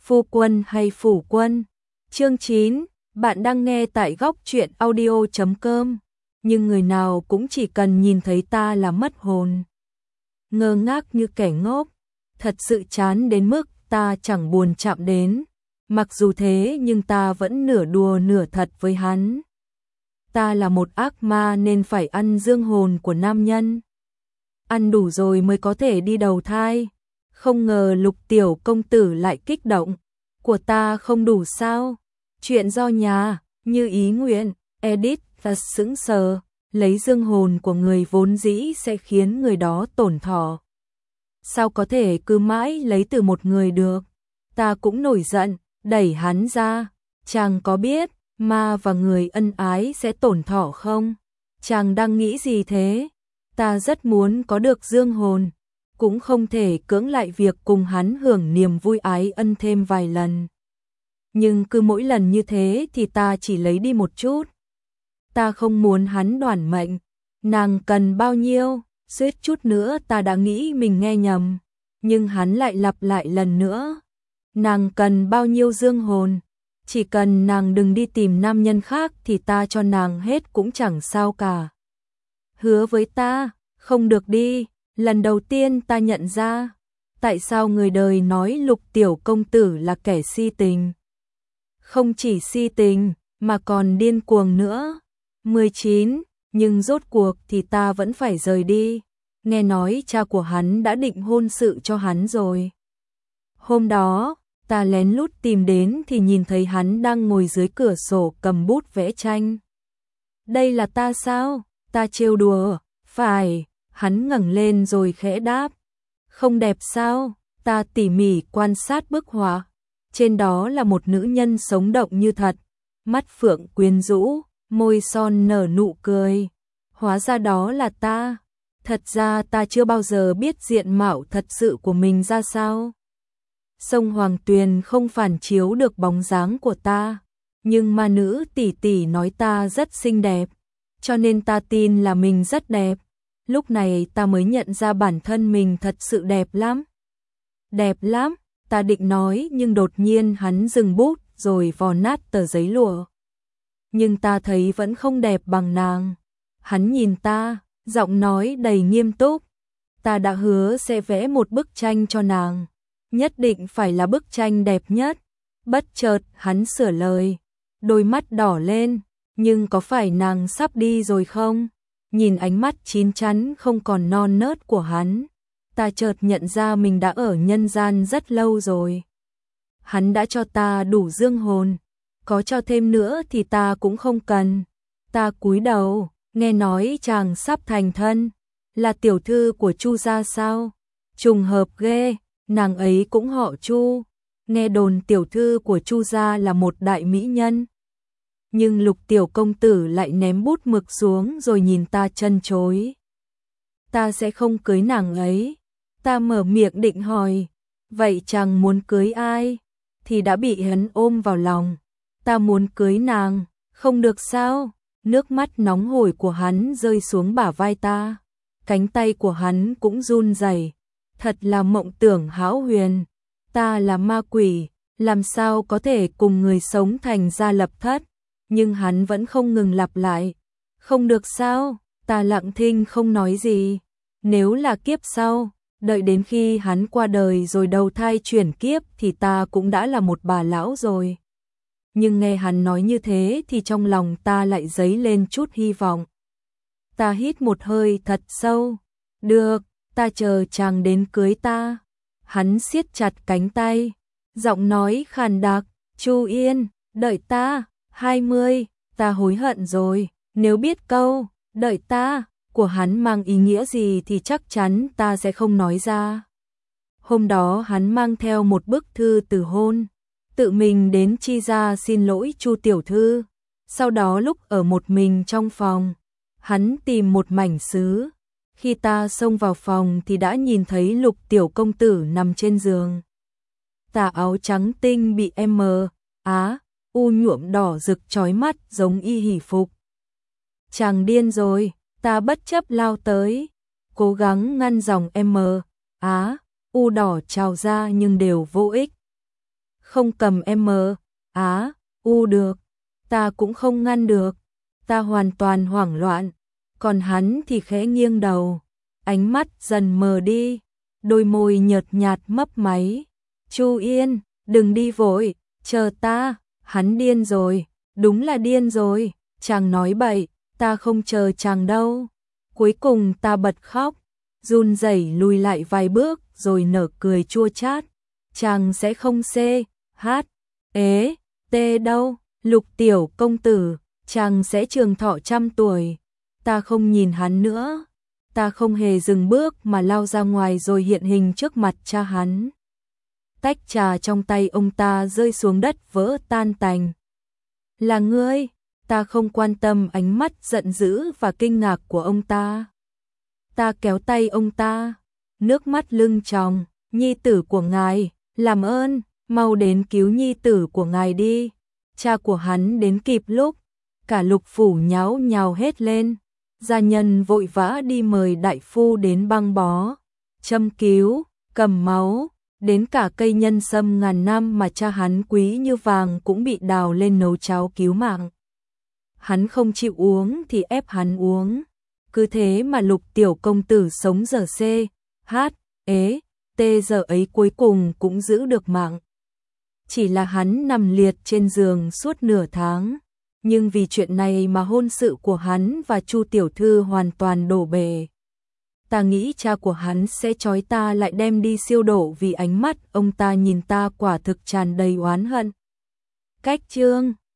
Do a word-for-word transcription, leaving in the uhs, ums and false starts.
Phu quân hay phủ quân? Chương chín, bạn đang nghe tại góc truyện audio chấm com. Nhưng người nào cũng chỉ cần nhìn thấy ta là mất hồn. Ngơ ngác như kẻ ngốc, thật sự chán đến mức ta chẳng buồn chạm đến. Mặc dù thế nhưng ta vẫn nửa đùa nửa thật với hắn. Ta là một ác ma nên phải ăn dương hồn của nam nhân. Ăn đủ rồi mới có thể đi đầu thai. Không ngờ Lục tiểu công tử lại kích động. Của ta không đủ sao? Chuyện do nhà, như ý nguyện. Edit và sững sờ. Lấy dương hồn của người vốn dĩ sẽ khiến người đó tổn thọ. Sao có thể cứ mãi lấy từ một người được? Ta cũng nổi giận, đẩy hắn ra. Chàng có biết ma và người ân ái sẽ tổn thọ không? Chàng đang nghĩ gì thế? Ta rất muốn có được dương hồn, cũng không thể cưỡng lại việc cùng hắn hưởng niềm vui ái ân thêm vài lần. Nhưng cứ mỗi lần như thế thì ta chỉ lấy đi một chút. Ta không muốn hắn đoản mệnh. Nàng cần bao nhiêu? Suýt chút nữa ta đã nghĩ mình nghe nhầm. Nhưng hắn lại lặp lại lần nữa. Nàng cần bao nhiêu dương hồn? Chỉ cần nàng đừng đi tìm nam nhân khác thì ta cho nàng hết cũng chẳng sao cả. Hứa với ta, không được đi. Lần đầu tiên ta nhận ra, tại sao người đời nói Lục tiểu công tử là kẻ si tình. Không chỉ si tình, mà còn điên cuồng nữa. mười chín, nhưng rốt cuộc thì ta vẫn phải rời đi. Nghe nói cha của hắn đã định hôn sự cho hắn rồi. Hôm đó, ta lén lút tìm đến thì nhìn thấy hắn đang ngồi dưới cửa sổ cầm bút vẽ tranh. Đây là ta sao? Ta trêu đùa. Phải, hắn ngẩng lên rồi khẽ đáp. Không đẹp sao? Ta tỉ mỉ quan sát bức họa. Trên đó là một nữ nhân sống động như thật. Mắt phượng quyến rũ, môi son nở nụ cười. Hóa ra đó là ta. Thật ra ta chưa bao giờ biết diện mạo thật sự của mình ra sao. Sông Hoàng Tuyền không phản chiếu được bóng dáng của ta, nhưng ma nữ tỷ tỷ nói ta rất xinh đẹp, cho nên ta tin là mình rất đẹp. Lúc này ta mới nhận ra bản thân mình thật sự đẹp lắm. Đẹp lắm, ta định nói nhưng đột nhiên hắn dừng bút rồi vò nát tờ giấy lụa. Nhưng ta thấy vẫn không đẹp bằng nàng. Hắn nhìn ta, giọng nói đầy nghiêm túc. Ta đã hứa sẽ vẽ một bức tranh cho nàng. Nhất định phải là bức tranh đẹp nhất. Bất chợt hắn sửa lời. Đôi mắt đỏ lên. Nhưng có phải nàng sắp đi rồi không? Nhìn ánh mắt chín chắn không còn non nớt của hắn. Ta chợt nhận ra mình đã ở nhân gian rất lâu rồi. Hắn đã cho ta đủ dương hồn. Có cho thêm nữa thì ta cũng không cần. Ta cúi đầu, nghe nói chàng sắp thành thân. Là tiểu thư của Chu gia sao? Trùng hợp ghê, nàng ấy cũng họ Chu. Nghe đồn tiểu thư của Chu gia là một đại mỹ nhân. Nhưng Lục tiểu công tử lại ném bút mực xuống rồi nhìn ta chân chối. Ta sẽ không cưới nàng ấy. Ta mở miệng định hỏi, vậy chàng muốn cưới ai? Thì đã bị hắn ôm vào lòng. Ta muốn cưới nàng, không được sao? Nước mắt nóng hổi của hắn rơi xuống bả vai ta. Cánh tay của hắn cũng run rẩy. Thật là mộng tưởng hão huyền. Ta là ma quỷ, làm sao có thể cùng người sống thành gia lập thất? Nhưng hắn vẫn không ngừng lặp lại. Không được sao? Ta lặng thinh không nói gì. Nếu là kiếp sau, đợi đến khi hắn qua đời rồi đầu thai chuyển kiếp thì ta cũng đã là một bà lão rồi. Nhưng nghe hắn nói như thế thì trong lòng ta lại dấy lên chút hy vọng. Ta hít một hơi thật sâu. Được, ta chờ chàng đến cưới ta. Hắn siết chặt cánh tay, giọng nói khàn đặc. Chu Yên, đợi ta. hai mươi, ta hối hận rồi. Nếu biết câu đợi ta của hắn mang ý nghĩa gì thì chắc chắn ta sẽ không nói ra. Hôm đó hắn mang theo một bức thư từ hôn, tự mình đến Chi gia xin lỗi Chu tiểu thư. Sau đó lúc ở một mình trong phòng, hắn tìm một mảnh sứ. Khi ta xông vào phòng thì đã nhìn thấy Lục tiểu công tử nằm trên giường. Tà áo trắng tinh bị M, Á, U nhuộm đỏ rực chói mắt giống y hỷ phục. Chàng điên rồi, ta bất chấp lao tới, cố gắng ngăn dòng M, Á, U đỏ trào ra nhưng đều vô ích. không cầm M, Á, U được, ta cũng không ngăn được, ta hoàn toàn hoảng loạn, còn hắn thì khẽ nghiêng đầu, ánh mắt dần mờ đi, đôi môi nhợt nhạt mấp máy. Chu Yên, đừng đi vội, chờ ta, hắn điên rồi, đúng là điên rồi, chàng nói bậy, ta không chờ chàng đâu. Cuối cùng ta bật khóc, run rẩy lùi lại vài bước rồi nở cười chua chát. Chàng sẽ không xê, hát, ế, tê đâu, Lục tiểu công tử, chàng sẽ trường thọ trăm tuổi. Ta không nhìn hắn nữa, ta không hề dừng bước mà lao ra ngoài rồi hiện hình trước mặt cha hắn. Tách trà trong tay ông ta rơi xuống đất vỡ tan tành. Là ngươi, ta không quan tâm ánh mắt giận dữ và kinh ngạc của ông ta. Ta kéo tay ông ta, nước mắt lưng tròng, nhi tử của ngài, làm ơn, mau đến cứu nhi tử của ngài đi. Cha của hắn đến kịp lúc, cả Lục phủ nháo nhào hết lên. Gia nhân vội vã đi mời đại phu đến băng bó, châm cứu, cầm máu, đến cả cây nhân sâm ngàn năm mà cha hắn quý như vàng cũng bị đào lên nấu cháo cứu mạng. Hắn không chịu uống thì ép hắn uống. Cứ thế mà Lục tiểu công tử sống giờ C, H, ế, T giờ ấy cuối cùng cũng giữ được mạng. Chỉ là hắn nằm liệt trên giường suốt nửa tháng. Nhưng vì chuyện này mà hôn sự của hắn và Chu tiểu thư hoàn toàn đổ bể. Ta nghĩ cha của hắn sẽ trói ta lại đem đi siêu độ vì ánh mắt ông ta nhìn ta quả thực tràn đầy oán hận. Cách chương